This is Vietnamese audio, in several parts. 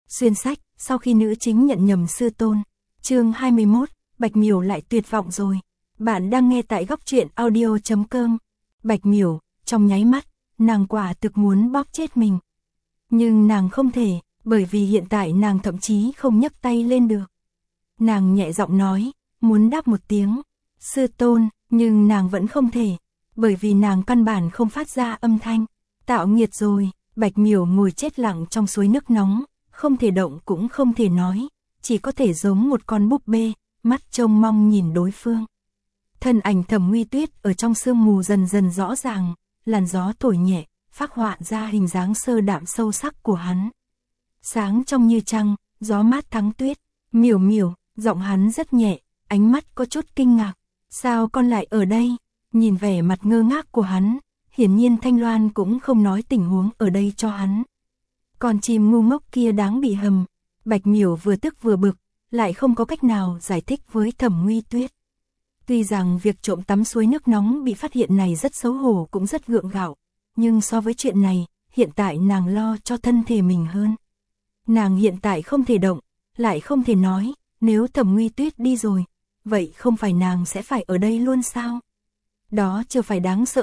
Xuyên sách, sau khi nữ chính nhận nhầm sư tôn. Chương 21, Bạch Miểu lại tuyệt vọng rồi. Bạn đang nghe tại góc truyện audio.com. Bạch Miểu, trong nháy mắt, nàng quả thực muốn bóp chết mình. Nhưng nàng không thể, bởi vì hiện tại nàng thậm chí không nhấc tay lên được. Nàng nhẹ giọng nói, muốn đáp một tiếng, sư tôn, nhưng nàng vẫn không thể, bởi vì nàng căn bản không phát ra âm thanh. Tạo nghiệt rồi. Bạch Miểu ngồi chết lặng trong suối nước nóng, không thể động cũng không thể nói, chỉ có thể giống một con búp bê, mắt trông mong nhìn đối phương. Thân ảnh Thẩm Nguy Tuyết ở trong sương mù dần dần rõ ràng, làn gió thổi nhẹ, phác họa ra hình dáng sơ đạm sâu sắc của hắn. Sáng trong như trăng, gió mát thắng tuyết, Miểu Miểu, giọng hắn rất nhẹ, ánh mắt có chút kinh ngạc. Sao con lại ở đây? Nhìn vẻ mặt ngơ ngác của hắn, hiển nhiên Thanh Loan cũng không nói tình huống ở đây cho hắn. Con chim ngu ngốc kia đáng bị hầm. Bạch Miểu vừa tức vừa bực, lại không có cách nào giải thích với Thẩm Nguy Tuyết. Tuy rằng việc trộm tắm suối nước nóng bị phát hiện này rất xấu hổ cũng rất gượng gạo, nhưng so với chuyện này, hiện tại nàng lo cho thân thể mình hơn. Nàng hiện tại không thể động, lại không thể nói, nếu Thẩm Nguy Tuyết đi rồi, vậy không phải nàng sẽ phải ở đây luôn sao? Đó chưa phải đáng sợ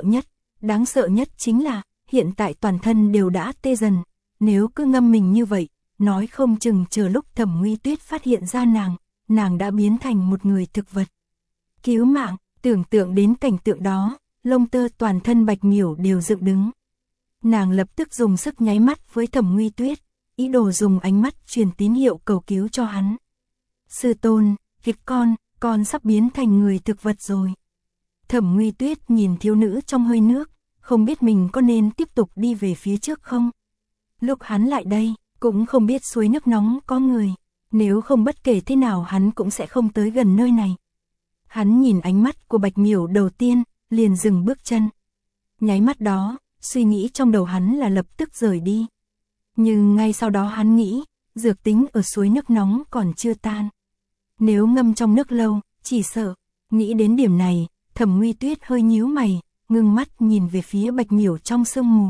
nhất chính là, hiện tại toàn thân đều đã tê dần, nếu cứ ngâm mình như vậy, nói không chừng chờ lúc Thẩm Nguy Tuyết phát hiện ra nàng đã biến thành một người thực vật. Cứu mạng, tưởng tượng đến cảnh tượng đó, lông tơ toàn thân Bạch Miểu đều dựng đứng. Nàng lập tức dùng sức nháy mắt với Thẩm Nguy Tuyết, ý đồ dùng ánh mắt truyền tín hiệu cầu cứu cho hắn. Sư tôn, việc con sắp biến thành người thực vật rồi. Thẩm Nguy Tuyết nhìn thiếu nữ trong hơi nước, không biết mình có nên tiếp tục đi về phía trước không. Lúc hắn lại đây, cũng không biết suối nước nóng có người, nếu không bất kể thế nào hắn cũng sẽ không tới gần nơi này. Hắn nhìn ánh mắt của Bạch Miểu đầu tiên, liền dừng bước chân. Nháy mắt đó, suy nghĩ trong đầu hắn là lập tức rời đi. Nhưng ngay sau đó hắn nghĩ, dược tính ở suối nước nóng còn chưa tan. Nếu ngâm trong nước lâu, chỉ sợ. Nghĩ đến điểm này, Thẩm Nguy Tuyết hơi nhíu mày, ngưng mắt nhìn về phía Bạch Miểu trong sương mù.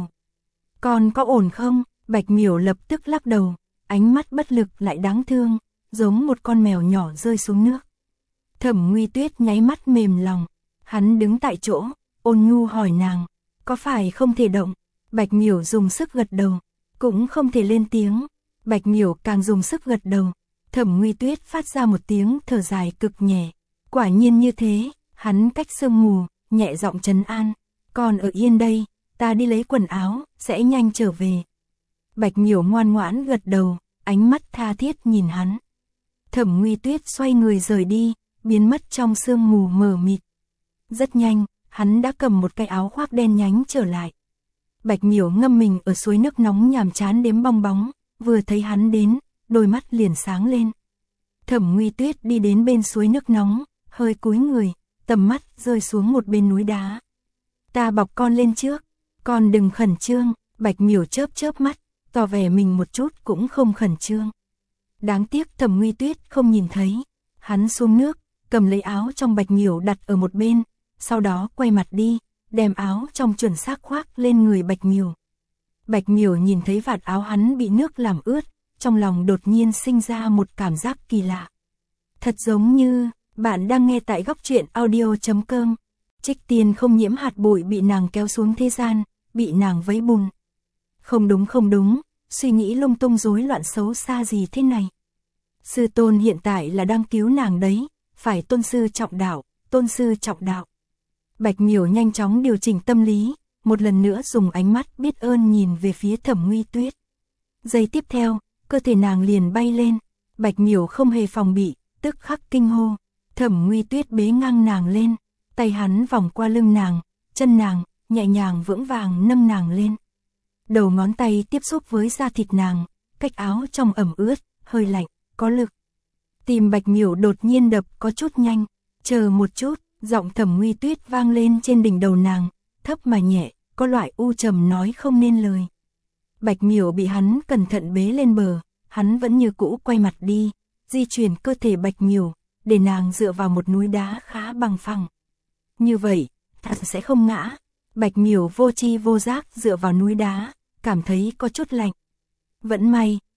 Con có ổn không? Bạch Miểu lập tức lắc đầu, ánh mắt bất lực lại đáng thương, giống một con mèo nhỏ rơi xuống nước. Thẩm Nguy Tuyết nháy mắt mềm lòng, hắn đứng tại chỗ, ôn nhu hỏi nàng, có phải không thể động? Bạch Miểu dùng sức gật đầu, cũng không thể lên tiếng. Bạch Miểu càng dùng sức gật đầu, Thẩm Nguy Tuyết phát ra một tiếng thở dài cực nhẹ. Quả nhiên như thế, hắn cách sương mù, nhẹ giọng trấn an, con ở yên đây, ta đi lấy quần áo, sẽ nhanh trở về. Bạch Miểu ngoan ngoãn gật đầu, ánh mắt tha thiết nhìn hắn. Thẩm Nguy Tuyết xoay người rời đi, biến mất trong sương mù mờ mịt. Rất nhanh, hắn đã cầm một cái áo khoác đen nhánh trở lại. Bạch Miểu ngâm mình ở suối nước nóng nhàm chán đếm bong bóng, vừa thấy hắn đến, đôi mắt liền sáng lên. Thẩm Nguy Tuyết đi đến bên suối nước nóng, hơi cúi người, tầm mắt rơi xuống một bên núi đá. Ta bọc con lên trước, con đừng khẩn trương. Bạch Miểu chớp mắt, tỏ vẻ mình một chút cũng không khẩn trương. Đáng tiếc Thẩm Nguy Tuyết không nhìn thấy. Hắn xuống nước, cầm lấy áo trong Bạch Miểu đặt ở một bên, sau đó quay mặt đi, đem áo trong chuẩn xác khoác lên người Bạch Miểu. Bạch Miểu nhìn thấy vạt áo hắn bị nước làm ướt, trong lòng đột nhiên sinh ra một cảm giác kỳ lạ. Thật giống như, bạn đang nghe tại góc truyện audio.com. Trích Tiên không nhiễm hạt bụi bị nàng kéo xuống thế gian, bị nàng vấy bùn. Không đúng, suy nghĩ lung tung rối loạn xấu xa gì thế này. Sư tôn hiện tại là đang cứu nàng đấy, phải tôn sư trọng đạo. Bạch Miểu nhanh chóng điều chỉnh tâm lý, một lần nữa dùng ánh mắt biết ơn nhìn về phía Thẩm Nguy Tuyết. Giây tiếp theo, cơ thể nàng liền bay lên, Bạch Miểu không hề phòng bị, tức khắc kinh hô. Thẩm Nguy Tuyết bế ngang nàng lên, tay hắn vòng qua lưng nàng, chân nàng, nhẹ nhàng vững vàng nâng nàng lên. Đầu ngón tay tiếp xúc với da thịt nàng, cách áo trong ẩm ướt, hơi lạnh, có lực. Tim Bạch Miểu đột nhiên đập có chút nhanh, chờ một chút, giọng Thẩm Nguy Tuyết vang lên trên đỉnh đầu nàng, thấp mà nhẹ, có loại u trầm nói không nên lời. Bạch Miểu bị hắn cẩn thận bế lên bờ, hắn vẫn như cũ quay mặt đi, di chuyển cơ thể Bạch Miểu, để nàng dựa vào một núi đá khá bằng phẳng. Như vậy, thật sẽ không ngã. Bạch Miểu vô tri vô giác dựa vào núi đá, cảm thấy có chút lạnh. Vẫn may,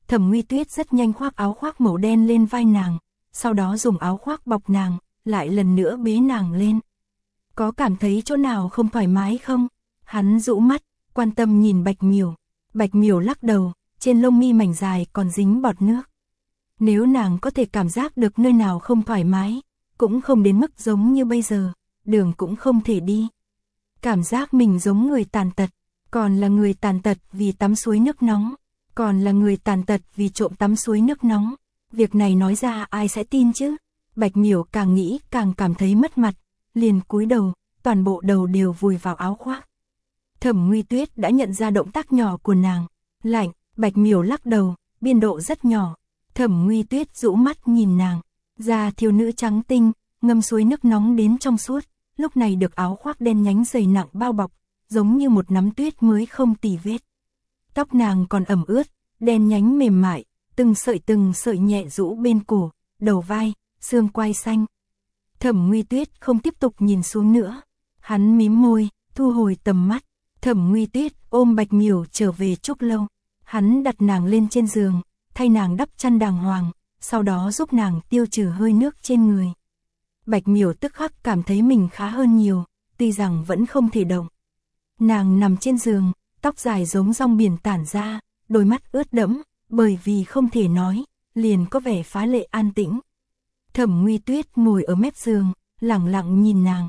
Thẩm Nguy Tuyết rất nhanh khoác áo khoác màu đen lên vai nàng, sau đó dùng áo khoác bọc nàng, lại lần nữa bế nàng lên. Có cảm thấy chỗ nào không thoải mái không? Hắn rũ mắt, quan tâm nhìn Bạch Miểu. Bạch Miểu lắc đầu, trên lông mi mảnh dài còn dính bọt nước. Nếu nàng có thể cảm giác được nơi nào không thoải mái, cũng không đến mức giống như bây giờ, đường cũng không thể đi. Cảm giác mình giống người tàn tật, còn là người tàn tật vì tắm suối nước nóng, còn là người tàn tật vì trộm tắm suối nước nóng. Việc này nói ra ai sẽ tin chứ? Bạch Miểu càng nghĩ càng cảm thấy mất mặt, liền cúi đầu, toàn bộ đầu đều vùi vào áo khoác. Thẩm Nguy Tuyết đã nhận ra động tác nhỏ của nàng, lạnh. Bạch Miểu lắc đầu, biên độ rất nhỏ. Thẩm Nguy Tuyết rũ mắt nhìn nàng, da thiếu nữ trắng tinh, ngâm suối nước nóng đến trong suốt, lúc này được áo khoác đen nhánh dày nặng bao bọc, giống như một nắm tuyết mới không tì vết. Tóc nàng còn ẩm ướt, đen nhánh mềm mại, từng sợi nhẹ rũ bên cổ, đầu vai, xương quai xanh. Thẩm Nguy Tuyết không tiếp tục nhìn xuống nữa, hắn mím môi, thu hồi tầm mắt. Thẩm Nguy Tuyết ôm Bạch Miểu trở về Trúc Lâu, hắn đặt nàng lên trên giường, thay nàng đắp chăn đàng hoàng, sau đó giúp nàng tiêu trừ hơi nước trên người. Bạch Miểu tức khắc cảm thấy mình khá hơn nhiều, tuy rằng vẫn không thể động. Nàng nằm trên giường, tóc dài giống rong biển tản ra, đôi mắt ướt đẫm, bởi vì không thể nói, liền có vẻ phá lệ an tĩnh. Thẩm Nguy Tuyết ngồi ở mép giường, lẳng lặng nhìn nàng.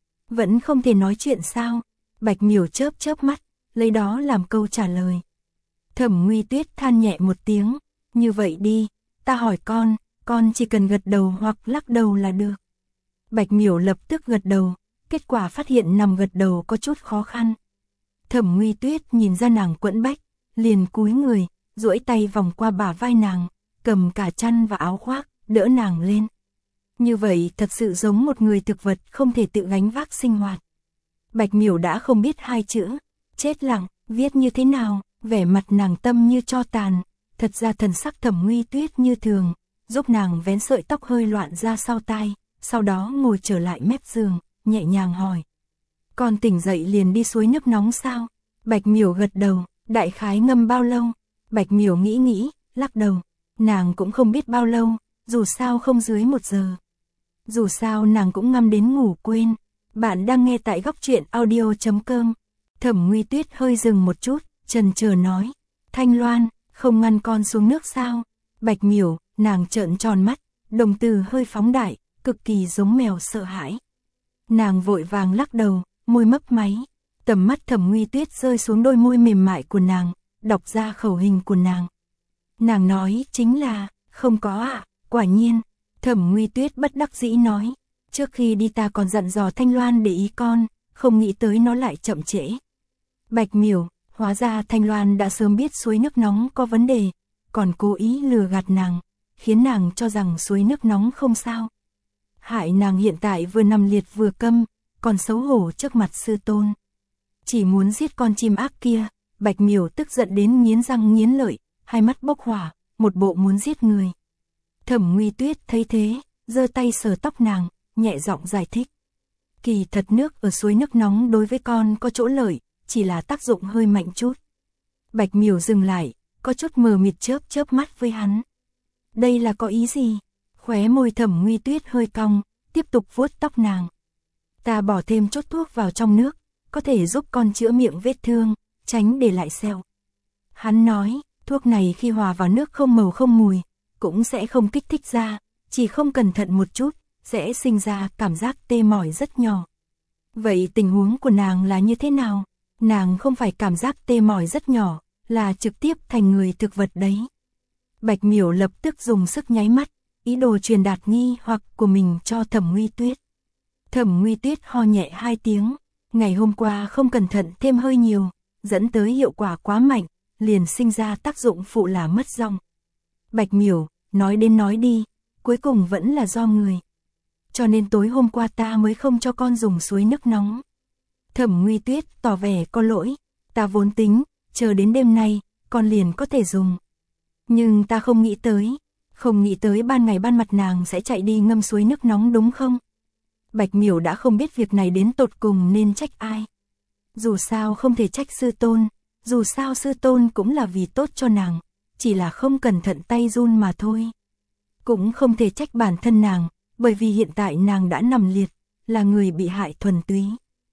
Vẫn không thể nói chuyện sao? Bạch Miểu chớp mắt, lấy đó làm câu trả lời. Thẩm Nguy Tuyết than nhẹ một tiếng, như vậy đi, ta hỏi con chỉ cần gật đầu hoặc lắc đầu là được. Bạch Miểu lập tức gật đầu, kết quả phát hiện nằm gật đầu có chút khó khăn. Thẩm Nguy Tuyết nhìn ra nàng quẫn bách, liền cúi người, duỗi tay vòng qua bả vai nàng, cầm cả chăn và áo khoác, đỡ nàng lên. Như vậy thật sự giống một người thực vật không thể tự gánh vác sinh hoạt. Bạch Miểu đã không biết hai chữ, chết lặng, viết như thế nào, vẻ mặt nàng tâm như tro tàn, thật ra thần sắc Thẩm Nguy Tuyết như thường, giúp nàng vén sợi tóc hơi loạn ra sau tai, sau đó ngồi trở lại mép giường, nhẹ nhàng hỏi. Con tỉnh dậy liền đi suối nước nóng sao? Bạch Miểu gật đầu, đại khái ngâm bao lâu? Bạch Miểu nghĩ, lắc đầu, nàng cũng không biết bao lâu, dù sao không dưới 1 giờ. Dù sao nàng cũng ngâm đến ngủ quên. Bạn đang nghe tại góc truyện audio.com. Thẩm Nguy Tuyết hơi dừng một chút, chần chờ nói. Thanh Loan, không ngăn con xuống nước sao? Bạch Miểu, nàng trợn tròn mắt, đồng tử hơi phóng đại, cực kỳ giống mèo sợ hãi. Nàng vội vàng lắc đầu, môi mấp máy. Tầm mắt Thẩm Nguy Tuyết rơi xuống đôi môi mềm mại của nàng, đọc ra khẩu hình của nàng. Nàng nói chính là, không có ạ, quả nhiên. Thẩm Nguy Tuyết bất đắc dĩ nói. Trước khi đi ta còn dặn dò Thanh Loan để ý con, không nghĩ tới nó lại chậm trễ. Bạch Miểu, hóa ra Thanh Loan đã sớm biết suối nước nóng có vấn đề, còn cố ý lừa gạt nàng, khiến nàng cho rằng suối nước nóng không sao. Hại nàng hiện tại vừa nằm liệt vừa câm, còn xấu hổ trước mặt sư tôn. Chỉ muốn giết con chim ác kia, Bạch Miểu tức giận đến nghiến răng nghiến lợi, hai mắt bốc hỏa, một bộ muốn giết người. Thẩm Nguy Tuyết thấy thế, giơ tay sờ tóc nàng, nhẹ giọng giải thích. Kỳ thật nước ở suối nước nóng đối với con có chỗ lợi, chỉ là tác dụng hơi mạnh chút. Bạch Miểu dừng lại, có chút mờ mịt chớp mắt với hắn. Đây là có ý gì? Khóe môi Thẩm Nguy Tuyết hơi cong, tiếp tục vuốt tóc nàng. Ta bỏ thêm chút thuốc vào trong nước, có thể giúp con chữa miệng vết thương, tránh để lại sẹo. Hắn nói, thuốc này khi hòa vào nước không màu không mùi, cũng sẽ không kích thích da, chỉ không cẩn thận một chút, sẽ sinh ra cảm giác tê mỏi rất nhỏ. Vậy tình huống của nàng là như thế nào? Nàng không phải cảm giác tê mỏi rất nhỏ, là trực tiếp thành người thực vật đấy. Bạch Miểu lập tức dùng sức nháy mắt, ý đồ truyền đạt nghi hoặc của mình cho Thẩm Nguy Tuyết. Thẩm Nguy Tuyết ho nhẹ 2 tiếng, ngày hôm qua không cẩn thận thêm hơi nhiều, dẫn tới hiệu quả quá mạnh, liền sinh ra tác dụng phụ là mất giọng. Bạch Miểu, nói đến nói đi, cuối cùng vẫn là do người. Cho nên tối hôm qua ta mới không cho con dùng suối nước nóng. Thẩm Nguy Tuyết tỏ vẻ có lỗi, ta vốn tính, chờ đến đêm nay, con liền có thể dùng. Nhưng ta không nghĩ tới ban ngày ban mặt nàng sẽ chạy đi ngâm suối nước nóng đúng không? Bạch Miểu đã không biết việc này đến tột cùng nên trách ai. Dù sao không thể trách sư tôn, dù sao sư tôn cũng là vì tốt cho nàng, chỉ là không cẩn thận tay run mà thôi. Cũng không thể trách bản thân nàng, bởi vì hiện tại nàng đã nằm liệt, là người bị hại thuần túy.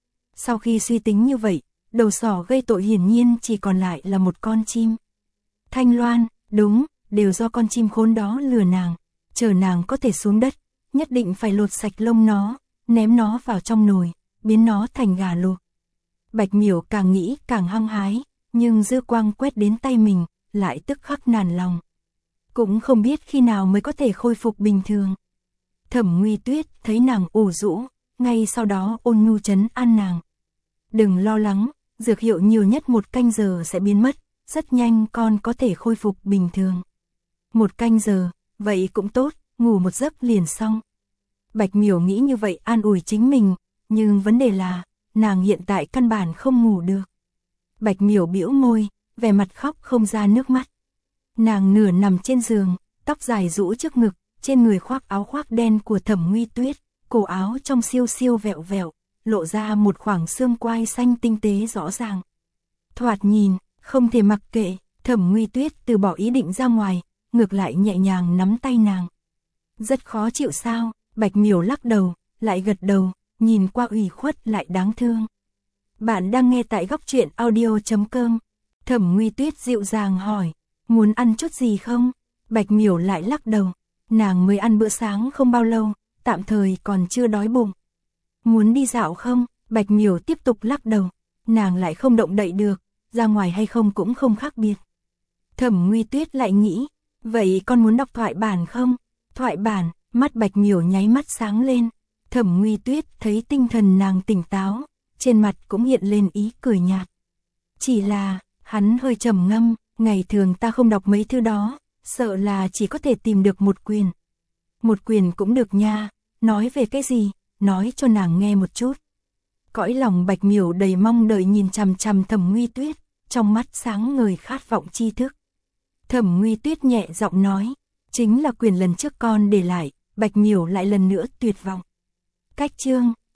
Sau khi suy tính như vậy, đầu sỏ gây tội hiển nhiên chỉ còn lại là một con chim. Thanh Loan, đúng, đều do con chim khốn đó lừa nàng, chờ nàng có thể xuống đất, nhất định phải lột sạch lông nó, ném nó vào trong nồi, biến nó thành gà luộc. Bạch Miểu càng nghĩ càng hăng hái, nhưng dư quang quét đến tay mình, lại tức khắc nản lòng. Cũng không biết khi nào mới có thể khôi phục bình thường. Thẩm Nguy Tuyết thấy nàng ủ rũ, ngay sau đó ôn nhu trấn an nàng. Đừng lo lắng, dược hiệu nhiều nhất 1 canh giờ sẽ biến mất, rất nhanh con có thể khôi phục bình thường. 1 canh giờ, vậy cũng tốt, ngủ một giấc liền xong. Bạch Miểu nghĩ như vậy an ủi chính mình, nhưng vấn đề là, nàng hiện tại căn bản không ngủ được. Bạch Miểu bĩu môi, vẻ mặt khóc không ra nước mắt. Nàng nửa nằm trên giường, tóc dài rũ trước ngực, trên người khoác áo khoác đen của Thẩm Nguy Tuyết, cổ áo trong siêu siêu vẹo vẹo, lộ ra một khoảng xương quai xanh tinh tế rõ ràng. Thoạt nhìn, không thể mặc kệ, Thẩm Nguy Tuyết từ bỏ ý định ra ngoài, ngược lại nhẹ nhàng nắm tay nàng. Rất khó chịu sao? Bạch Miểu lắc đầu, lại gật đầu, nhìn qua ủy khuất lại đáng thương. Bạn đang nghe tại góc truyện audio.com. Thẩm Nguy Tuyết dịu dàng hỏi, muốn ăn chút gì không? Bạch Miểu lại lắc đầu, nàng mới ăn bữa sáng không bao lâu, tạm thời còn chưa đói bụng. Muốn đi dạo không? Bạch Miểu tiếp tục lắc đầu, nàng lại không động đậy được, ra ngoài hay không cũng không khác biệt. Thẩm Nguy Tuyết lại nghĩ, vậy con muốn đọc thoại bản không? Thoại bản, mắt Bạch Miểu nháy mắt sáng lên. Thẩm Nguy Tuyết thấy tinh thần nàng tỉnh táo, trên mặt cũng hiện lên ý cười nhạt. Chỉ là, hắn hơi trầm ngâm, ngày thường ta không đọc mấy thứ đó, sợ là chỉ có thể tìm được 1 quyển. 1 quyển cũng được nha, nói về cái gì, nói cho nàng nghe một chút. Cõi lòng Bạch Miểu đầy mong đợi nhìn chằm chằm Thẩm Nguy Tuyết, trong mắt sáng ngời khát vọng tri thức. Thẩm Nguy Tuyết nhẹ giọng nói, chính là quyển lần trước con để lại. Bạch Miểu lại lần nữa tuyệt vọng. Cách chương,